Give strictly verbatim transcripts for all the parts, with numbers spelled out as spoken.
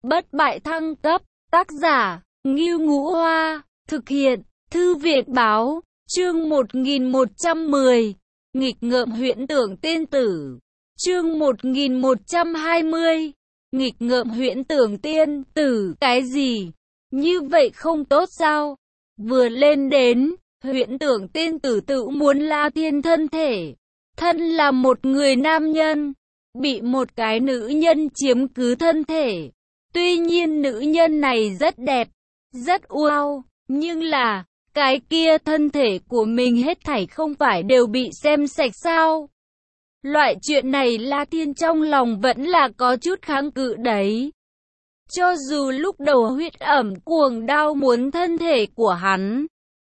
Bất bại thăng cấp, tác giả, Ngưu Ngũ Hoa, thực hiện, Thư viện báo, chương một nghìn một trăm mười, nghịch ngợm huyễn tưởng tiên tử, chương một nghìn một trăm hai mươi, nghịch ngợm huyễn tưởng tiên tử, cái gì? Như vậy không tốt sao? Vừa lên đến, huyễn tưởng tiên tử tự muốn La Thiên thân thể, thân là một người nam nhân, bị một cái nữ nhân chiếm cứ thân thể. Tuy nhiên nữ nhân này rất đẹp, rất wow, nhưng là, cái kia thân thể của mình hết thảy không phải đều bị xem sạch sao? Loại chuyện này La Thiên trong lòng vẫn là có chút kháng cự đấy. Cho dù lúc đầu huyết ẩm cuồng đao muốn thân thể của hắn,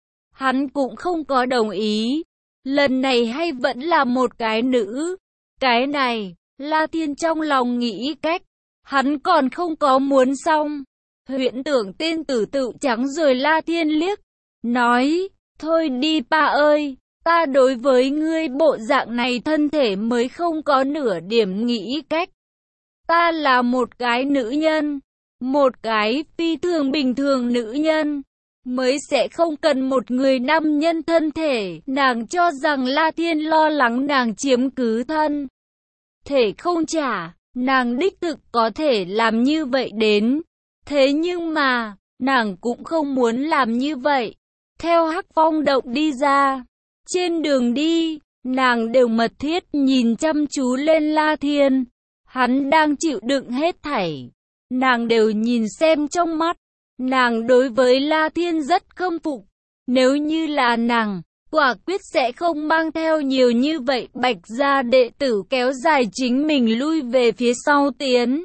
hắn cũng không có đồng ý. Lần này hay vẫn là một cái nữ. Cái này, La Thiên trong lòng nghĩ cách. Hắn còn không có muốn xong. Huyễn tưởng tiên tử tự trắng rồi La Thiên liếc. Nói, thôi đi pa ơi, ta đối với ngươi bộ dạng này thân thể mới không có nửa điểm nghĩ cách. Ta là một cái nữ nhân, một cái phi thường bình thường nữ nhân, mới sẽ không cần một người nam nhân thân thể. Nàng cho rằng La Thiên lo lắng nàng chiếm cứ thân thể không trả. Nàng đích thực có thể làm như vậy đến. Thế nhưng mà, nàng cũng không muốn làm như vậy. Theo Hắc Phong động đi ra, trên đường đi, nàng đều mật thiết nhìn chăm chú lên La Thiên. Hắn đang chịu đựng hết thảy. Nàng đều nhìn xem trong mắt. Nàng đối với La Thiên rất khâm phục. Nếu như là nàng, quả quyết sẽ không mang theo nhiều như vậy Bạch gia đệ tử kéo dài chính mình lui về phía sau tiến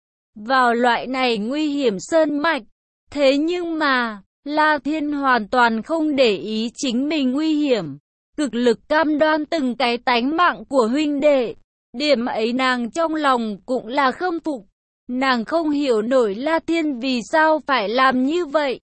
vào loại này nguy hiểm sơn mạch. Thế nhưng mà, La Thiên hoàn toàn không để ý chính mình nguy hiểm, cực lực cam đoan từng cái tánh mạng của huynh đệ. Điểm ấy nàng trong lòng cũng là khâm phục. Nàng không hiểu nổi La Thiên vì sao phải làm như vậy.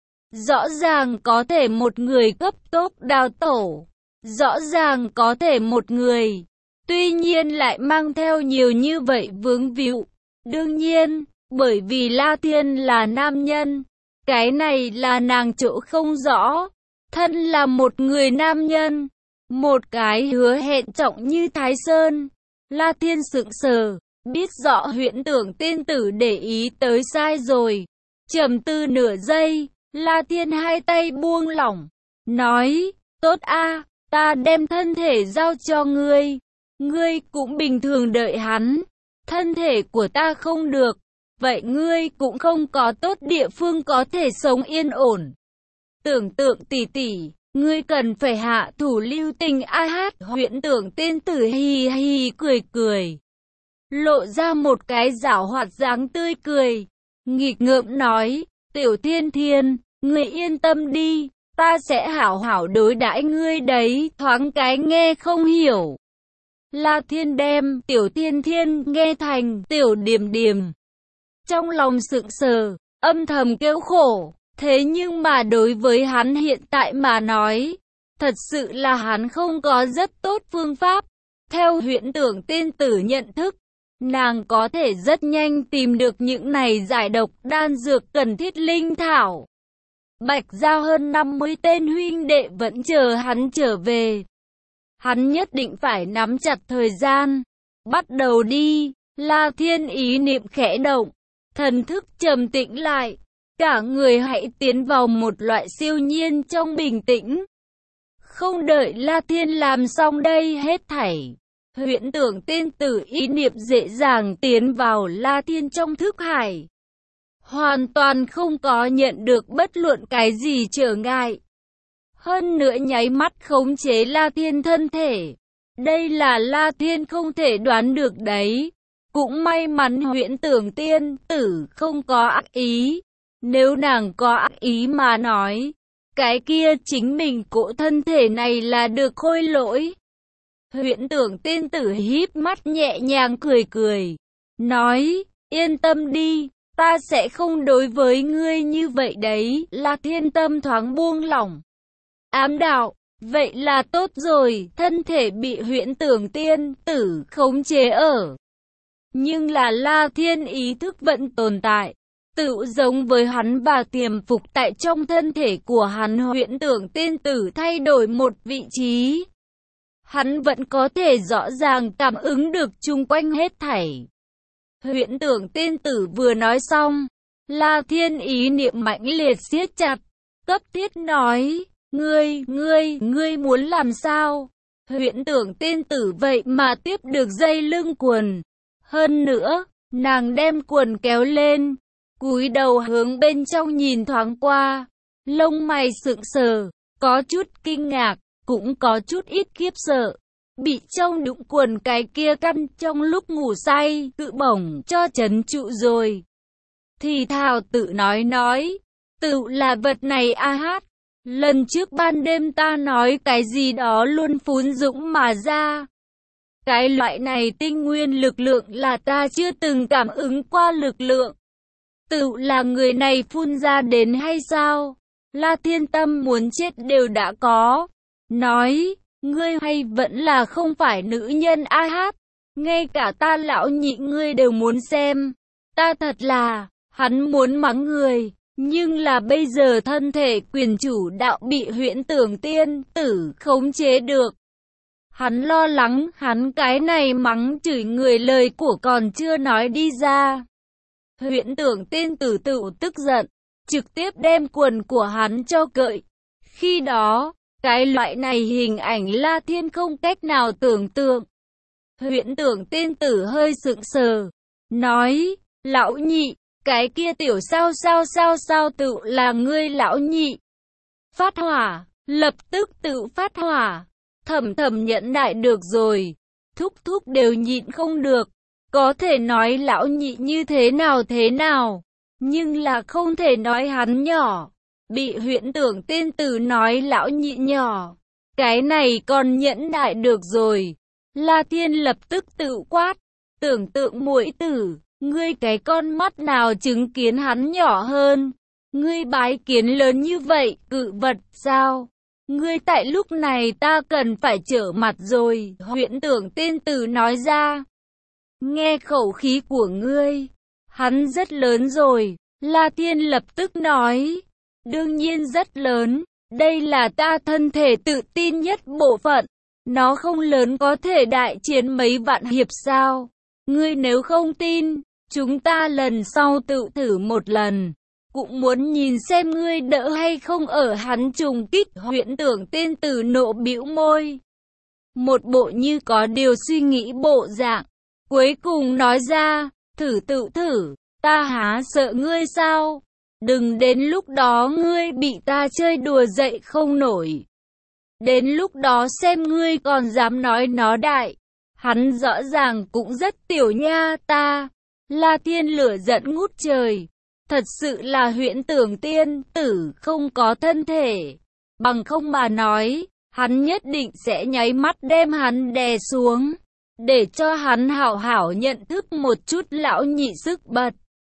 Rõ ràng có thể một người cấp tốc đào tổ, rõ ràng có thể một người, tuy nhiên lại mang theo nhiều như vậy vướng víu. Đương nhiên, bởi vì La Thiên là nam nhân, cái này là nàng chỗ không rõ. Thân là một người nam nhân, một cái hứa hẹn trọng như Thái Sơn. La Thiên sững sờ, biết rõ huyễn tưởng tiên tử để ý tới sai rồi. Trầm tư nửa giây, La Thiên hai tay buông lỏng, nói, tốt a, ta đem thân thể giao cho ngươi. Ngươi cũng bình thường đợi hắn. Thân thể của ta không được, vậy ngươi cũng không có tốt địa phương có thể sống yên ổn. Tưởng tượng tỷ tỷ, ngươi cần phải hạ thủ lưu tình a hát. Huyễn tưởng tiên tử hì hì cười cười, lộ ra một cái giảo hoạt dáng tươi cười, nghịch ngợm nói, Tiểu Thiên Thiên, ngươi yên tâm đi, ta sẽ hảo hảo đối đãi ngươi đấy. Thoáng cái nghe không hiểu. La Thiên đem Tiểu Thiên Thiên nghe thành Tiểu Điềm Điềm. Trong lòng sững sờ, âm thầm kêu khổ. Thế nhưng mà đối với hắn hiện tại mà nói, thật sự là hắn không có rất tốt phương pháp. Theo huyễn tưởng tiên tử nhận thức, nàng có thể rất nhanh tìm được những này giải độc đan dược cần thiết linh thảo. Bạch gia hơn năm mươi tên huynh đệ vẫn chờ hắn trở về. Hắn nhất định phải nắm chặt thời gian. Bắt đầu đi. La Thiên ý niệm khẽ động, thần thức trầm tĩnh lại. Cả người hãy tiến vào một loại siêu nhiên trong bình tĩnh. Không đợi La Thiên làm xong đây hết thảy, huyễn tưởng tiên tử ý niệm dễ dàng tiến vào La Thiên trong thức hải. Hoàn toàn không có nhận được bất luận cái gì trở ngại. Hơn nữa nháy mắt khống chế La Thiên thân thể. Đây là La Thiên không thể đoán được đấy. Cũng may mắn huyễn tưởng tiên tử không có ác ý. Nếu nàng có ác ý mà nói, cái kia chính mình cỗ thân thể này là được khôi lỗi. Huyễn tưởng tiên tử híp mắt nhẹ nhàng cười cười, nói, yên tâm đi, ta sẽ không đối với ngươi như vậy đấy. La Thiên tâm thoáng buông lỏng, ám đạo, vậy là tốt rồi. Thân thể bị huyễn tưởng tiên tử khống chế ở nhưng là La Thiên ý thức vẫn tồn tại, tự giống với hắn và tiềm phục tại trong thân thể của hắn. Huyễn Tưởng Tiên Tử thay đổi một vị trí, hắn vẫn có thể rõ ràng cảm ứng được chung quanh hết thảy. Huyễn Tưởng Tiên Tử vừa nói xong, La Thiên ý niệm mãnh liệt siết chặt, cấp thiết nói, ngươi, ngươi, ngươi muốn làm sao? Huyễn Tưởng Tiên Tử vậy mà tiếp được dây lưng quần. Hơn nữa, nàng đem quần kéo lên, cúi đầu hướng bên trong nhìn thoáng qua, lông mày sững sờ, có chút kinh ngạc, cũng có chút ít khiếp sợ. Bị trong đũng quần cái kia căn trong lúc ngủ say, tự bổng cho trấn trụ rồi. Thì thào tự nói nói, tự là vật này a hát. Lần trước ban đêm ta nói cái gì đó luôn phún dũng mà ra. Cái loại này tinh nguyên lực lượng là ta chưa từng cảm ứng qua lực lượng. Tự là người này phun ra đến hay sao? La Thiên Tâm muốn chết đều đã có. Nói, ngươi hay vẫn là không phải nữ nhân a hát. Ngay cả ta lão nhị ngươi đều muốn xem. Ta thật là, hắn muốn mắng người. Nhưng là bây giờ thân thể quyền chủ đạo bị Huyễn Tưởng Tiên Tử khống chế được. Hắn lo lắng, hắn cái này mắng chửi người lời của còn chưa nói đi ra. Huyễn Tưởng Tiên Tử tự tức giận, trực tiếp đem quần của hắn cho cởi. Khi đó, cái loại này hình ảnh La Thiên không cách nào tưởng tượng. Huyễn Tưởng Tiên Tử hơi sững sờ, nói, lão nhị, cái kia tiểu sao sao sao sao tự là ngươi lão nhị. Phát hỏa, lập tức tự phát hỏa. Thầm thầm nhẫn nại được rồi, thúc thúc đều nhịn không được. Có thể nói lão nhị như thế nào thế nào, nhưng là không thể nói hắn nhỏ. Bị Huyễn Tưởng Tiên Tử nói lão nhị nhỏ, cái này còn nhẫn nại được rồi. La Thiên lập tức tự quát, tưởng tượng muội tử, ngươi cái con mắt nào chứng kiến hắn nhỏ hơn? Ngươi bái kiến lớn như vậy, cự vật sao? Ngươi tại lúc này ta cần phải trở mặt rồi, Huyễn Tưởng Tiên Tử nói ra. Nghe khẩu khí của ngươi, hắn rất lớn rồi, La Thiên lập tức nói. Đương nhiên rất lớn, đây là ta thân thể tự tin nhất bộ phận. Nó không lớn có thể đại chiến mấy vạn hiệp sao? Ngươi nếu không tin, chúng ta lần sau tự thử một lần. Cũng muốn nhìn xem ngươi đỡ hay không ở hắn trùng kích. Huyễn Tưởng Tiên Tử nộ bĩu môi, một bộ như có điều suy nghĩ bộ dạng, cuối cùng nói ra, thử tự thử, ta há sợ ngươi sao? Đừng đến lúc đó ngươi bị ta chơi đùa dậy không nổi. Đến lúc đó xem ngươi còn dám nói nó đại. Hắn rõ ràng cũng rất tiểu nha ta. La Thiên lửa giận ngút trời. Thật sự là Huyễn Tưởng Tiên Tử không có thân thể. Bằng không mà nói, hắn nhất định sẽ nháy mắt đem hắn đè xuống. Để cho hắn hảo hảo nhận thức một chút lão nhị sức bật.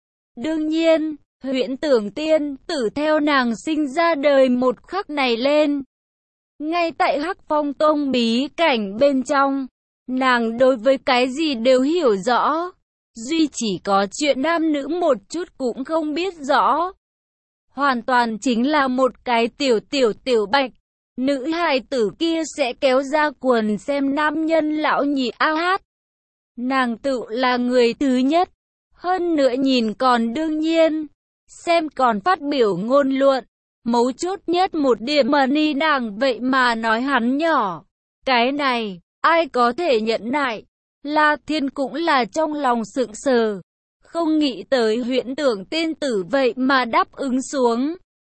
Đương nhiên, Huyễn Tưởng Tiên Tử theo nàng sinh ra đời một khắc này lên. Ngay tại Hắc Phong Tông bí cảnh bên trong, nàng đối với cái gì đều hiểu rõ. Duy chỉ có chuyện nam nữ một chút cũng không biết rõ. Hoàn toàn chính là một cái tiểu tiểu tiểu bạch. Nữ hài tử kia sẽ kéo ra quần xem nam nhân lão nhị a hát. Nàng tự là người thứ nhất. Hơn nữa nhìn còn đương nhiên. Xem còn phát biểu ngôn luận. Mấu chốt nhất một điểm mà ni nàng vậy mà nói hắn nhỏ. Cái này, ai có thể nhận nại? La Thiên cũng là trong lòng sững sờ. Không nghĩ tới Huyễn Tưởng Tiên Tử vậy mà đáp ứng xuống.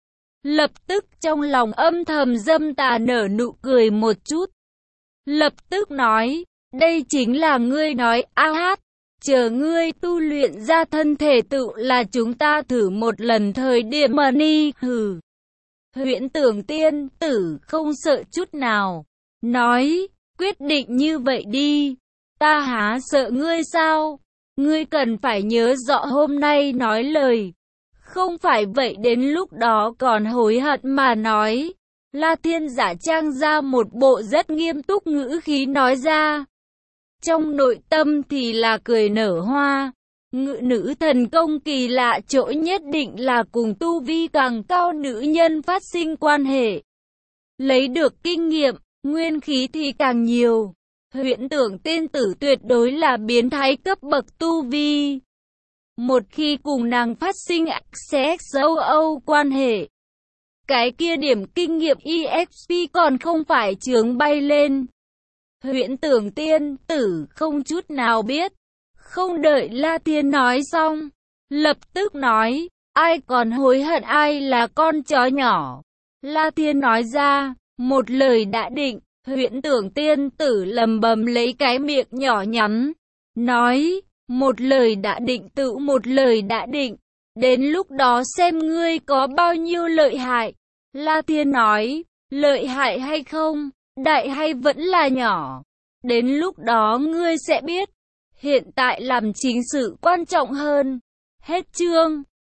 Lập tức trong lòng âm thầm dâm tà nở nụ cười một chút. Lập tức nói, đây chính là ngươi nói a hát. Chờ ngươi tu luyện ra thân thể tự là chúng ta thử một lần thời điểm mà ni hừ. Huyễn Tưởng Tiên Tử không sợ chút nào. Nói, quyết định như vậy đi. Ta há sợ ngươi sao? Ngươi cần phải nhớ rõ hôm nay nói lời. Không phải vậy đến lúc đó còn hối hận mà nói. La Thiên giả trang ra một bộ rất nghiêm túc ngữ khí nói ra. trong nội tâm thì là cười nở hoa. Ngự nữ thần công kỳ lạ chỗ nhất định là cùng tu vi càng cao nữ nhân phát sinh quan hệ. Lấy được kinh nghiệm, nguyên khí thì càng nhiều. Huyễn Tưởng tiên tử tuyệt đối là biến thái cấp bậc tu vi. Một khi cùng nàng phát sinh sẽ dâu âu quan hệ, cái kia điểm kinh nghiệm e ích pê còn không phải chướng bay lên. Huyễn Tưởng tiên tử không chút nào biết. Không đợi La Thiên nói xong, lập tức nói, ai còn hối hận ai là con chó nhỏ. La Thiên nói ra, một lời đã định. Huyễn Tưởng tiên tử lầm bầm lấy cái miệng nhỏ nhắn, nói, một lời đã định tự một lời đã định, đến lúc đó xem ngươi có bao nhiêu lợi hại. La Thiên nói, lợi hại hay không, đại hay vẫn là nhỏ, đến lúc đó ngươi sẽ biết, hiện tại làm chính sự quan trọng hơn. Hết chương.